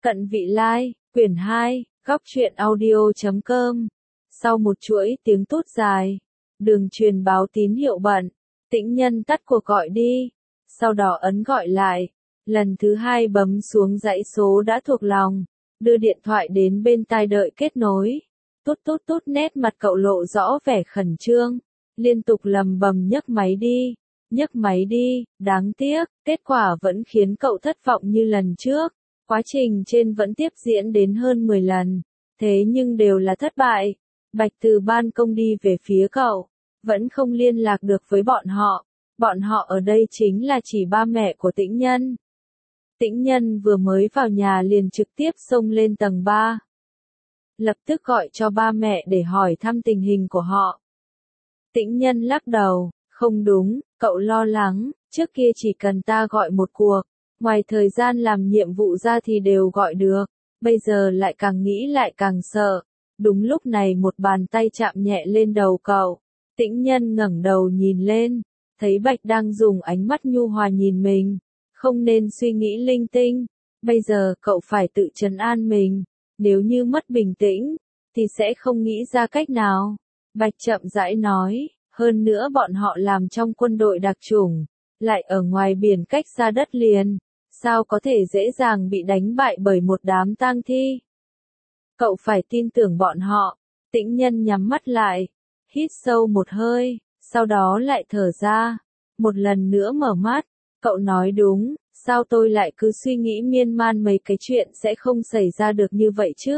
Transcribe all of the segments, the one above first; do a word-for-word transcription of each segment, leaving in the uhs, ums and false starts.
Cận Vị Lai, quyển hai, góc truyện audio.com. Sau một chuỗi tiếng tút dài, đường truyền báo tín hiệu bận, Tĩnh Nhân tắt cuộc gọi đi, sau đó ấn gọi lại, lần thứ hai bấm xuống dãy số đã thuộc lòng, đưa điện thoại đến bên tai đợi kết nối. Tút tút tút, nét mặt cậu lộ rõ vẻ khẩn trương, liên tục lầm bầm nhấc máy đi, nhấc máy đi, đáng tiếc, kết quả vẫn khiến cậu thất vọng như lần trước. Quá trình trên vẫn tiếp diễn đến hơn mười lần, thế nhưng đều là thất bại. Bạch từ ban công đi về phía cậu, vẫn không liên lạc được với bọn họ. Bọn họ ở đây chính là chỉ ba mẹ của Tĩnh Nhân. Tĩnh Nhân vừa mới vào nhà liền trực tiếp xông lên tầng ba. Lập tức gọi cho ba mẹ để hỏi thăm tình hình của họ. Tĩnh Nhân lắc đầu, không đúng, cậu lo lắng, trước kia chỉ cần ta gọi một cuộc, ngoài thời gian làm nhiệm vụ ra thì đều gọi được, bây giờ lại càng nghĩ lại càng sợ. Đúng lúc này một bàn tay chạm nhẹ lên đầu cậu. Tĩnh Nhân ngẩng đầu nhìn lên, thấy Bạch đang dùng ánh mắt nhu hòa nhìn mình, không nên suy nghĩ linh tinh, bây giờ cậu phải tự trấn an mình, nếu như mất bình tĩnh, thì sẽ không nghĩ ra cách nào. Bạch chậm rãi nói, hơn nữa bọn họ làm trong quân đội đặc chủng, lại ở ngoài biển cách xa đất liền, sao có thể dễ dàng bị đánh bại bởi một đám tang thi. Cậu phải tin tưởng bọn họ. Tĩnh Nhân nhắm mắt lại, hít sâu một hơi, sau đó lại thở ra, một lần nữa mở mắt. Cậu nói đúng, sao tôi lại cứ suy nghĩ miên man mấy cái chuyện sẽ không xảy ra được như vậy chứ?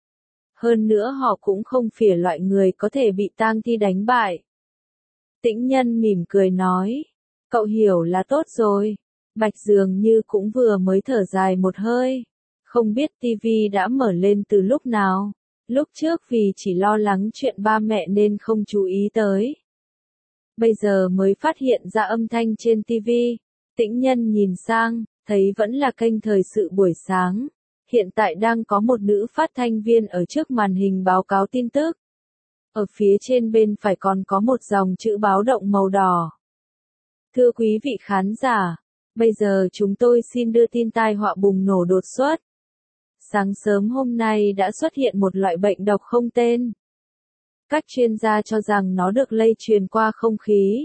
Hơn nữa họ cũng không phải loại người có thể bị tang thi đánh bại. Tĩnh Nhân mỉm cười nói, cậu hiểu là tốt rồi. Bạch dường như cũng vừa mới thở dài một hơi, không biết tivi đã mở lên từ lúc nào, lúc trước vì chỉ lo lắng chuyện ba mẹ nên không chú ý tới. Bây giờ mới phát hiện ra âm thanh trên tivi. Tĩnh Nhân nhìn sang, thấy vẫn là kênh thời sự buổi sáng, hiện tại đang có một nữ phát thanh viên ở trước màn hình báo cáo tin tức. Ở phía trên bên phải còn có một dòng chữ báo động màu đỏ. Thưa quý vị khán giả, bây giờ chúng tôi xin đưa tin tai họa bùng nổ đột xuất. Sáng sớm hôm nay đã xuất hiện một loại bệnh độc không tên. Các chuyên gia cho rằng nó được lây truyền qua không khí,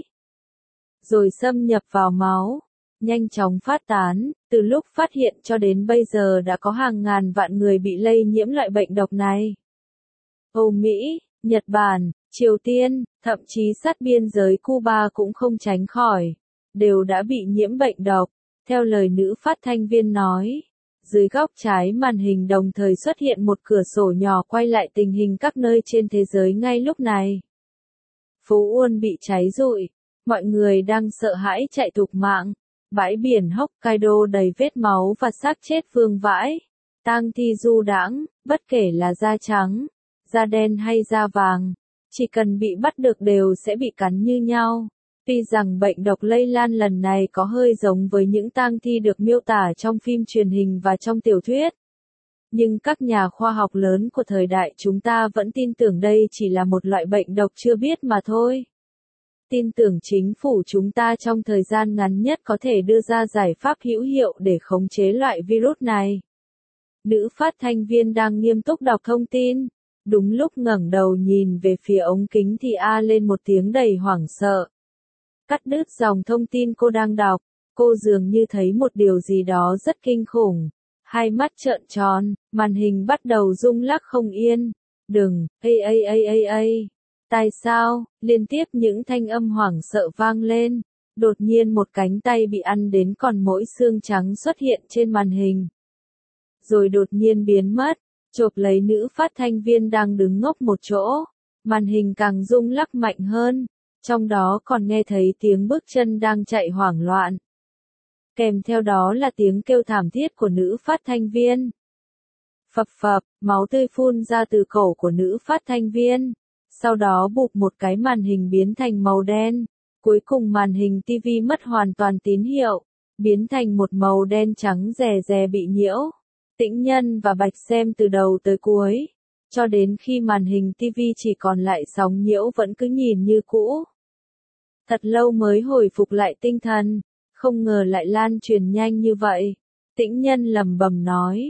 rồi xâm nhập vào máu, nhanh chóng phát tán. Từ lúc phát hiện cho đến bây giờ đã có hàng ngàn vạn người bị lây nhiễm loại bệnh độc này. Âu Mỹ, Nhật Bản, Triều Tiên, thậm chí sát biên giới Cuba cũng không tránh khỏi, đều đã bị nhiễm bệnh độc. Theo lời nữ phát thanh viên nói, dưới góc trái màn hình đồng thời xuất hiện một cửa sổ nhỏ quay lại tình hình các nơi trên thế giới ngay lúc này. Phố Uôn bị cháy rụi, mọi người đang sợ hãi chạy thục mạng, bãi biển Hokkaido đầy vết máu và xác chết vương vãi, tang thi du đãng, bất kể là da trắng, da đen hay da vàng, chỉ cần bị bắt được đều sẽ bị cắn như nhau. Tuy rằng bệnh độc lây lan lần này có hơi giống với những tang thi được miêu tả trong phim truyền hình và trong tiểu thuyết, nhưng các nhà khoa học lớn của thời đại chúng ta vẫn tin tưởng đây chỉ là một loại bệnh độc chưa biết mà thôi. Tin tưởng chính phủ chúng ta trong thời gian ngắn nhất có thể đưa ra giải pháp hữu hiệu để khống chế loại virus này. Nữ phát thanh viên đang nghiêm túc đọc thông tin, đúng lúc ngẩng đầu nhìn về phía ống kính thì a lên một tiếng đầy hoảng sợ. Cắt đứt dòng thông tin cô đang đọc, cô dường như thấy một điều gì đó rất kinh khủng. Hai mắt trợn tròn, màn hình bắt đầu rung lắc không yên. Đừng, ây ây ây ây ây. Tại sao, liên tiếp những thanh âm hoảng sợ vang lên. Đột nhiên một cánh tay bị ăn đến còn mỗi xương trắng xuất hiện trên màn hình. Rồi đột nhiên biến mất, chộp lấy nữ phát thanh viên đang đứng ngốc một chỗ. Màn hình càng rung lắc mạnh hơn. Trong đó còn nghe thấy tiếng bước chân đang chạy hoảng loạn. Kèm theo đó là tiếng kêu thảm thiết của nữ phát thanh viên. Phập phập, máu tươi phun ra từ cổ của nữ phát thanh viên. Sau đó bụp một cái màn hình biến thành màu đen. Cuối cùng màn hình tivi mất hoàn toàn tín hiệu, biến thành một màu đen trắng rè rè bị nhiễu. Tĩnh Nhân và Bạch xem từ đầu tới cuối, cho đến khi màn hình tivi chỉ còn lại sóng nhiễu vẫn cứ nhìn như cũ. Thật lâu mới hồi phục lại tinh thần, không ngờ lại lan truyền nhanh như vậy. Tĩnh Nhân lẩm bẩm nói,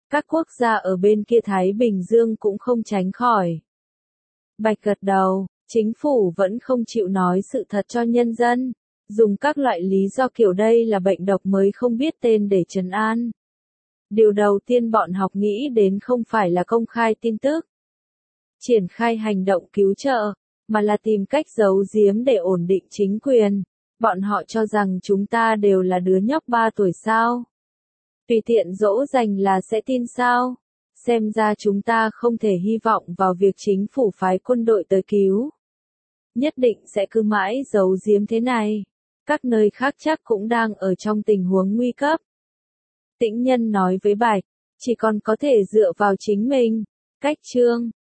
Các quốc gia ở bên kia Thái Bình Dương cũng không tránh khỏi. Bạch gật đầu, chính phủ vẫn không chịu nói sự thật cho nhân dân, dùng các loại lý do kiểu đây là bệnh độc mới không biết tên để trấn an. Điều đầu tiên bọn học nghĩ đến không phải là công khai tin tức, triển khai hành động cứu trợ, mà là tìm cách giấu giếm để ổn định chính quyền. Bọn họ cho rằng chúng ta đều là đứa nhóc ba tuổi sao. Tùy tiện dỗ dành là sẽ tin sao. Xem ra chúng ta không thể hy vọng vào việc chính phủ phái quân đội tới cứu. Nhất định sẽ cứ mãi giấu giếm thế này. Các nơi khác chắc cũng đang ở trong tình huống nguy cấp. Tĩnh Nhân nói với Bạch, chỉ còn có thể dựa vào chính mình. Cách Trương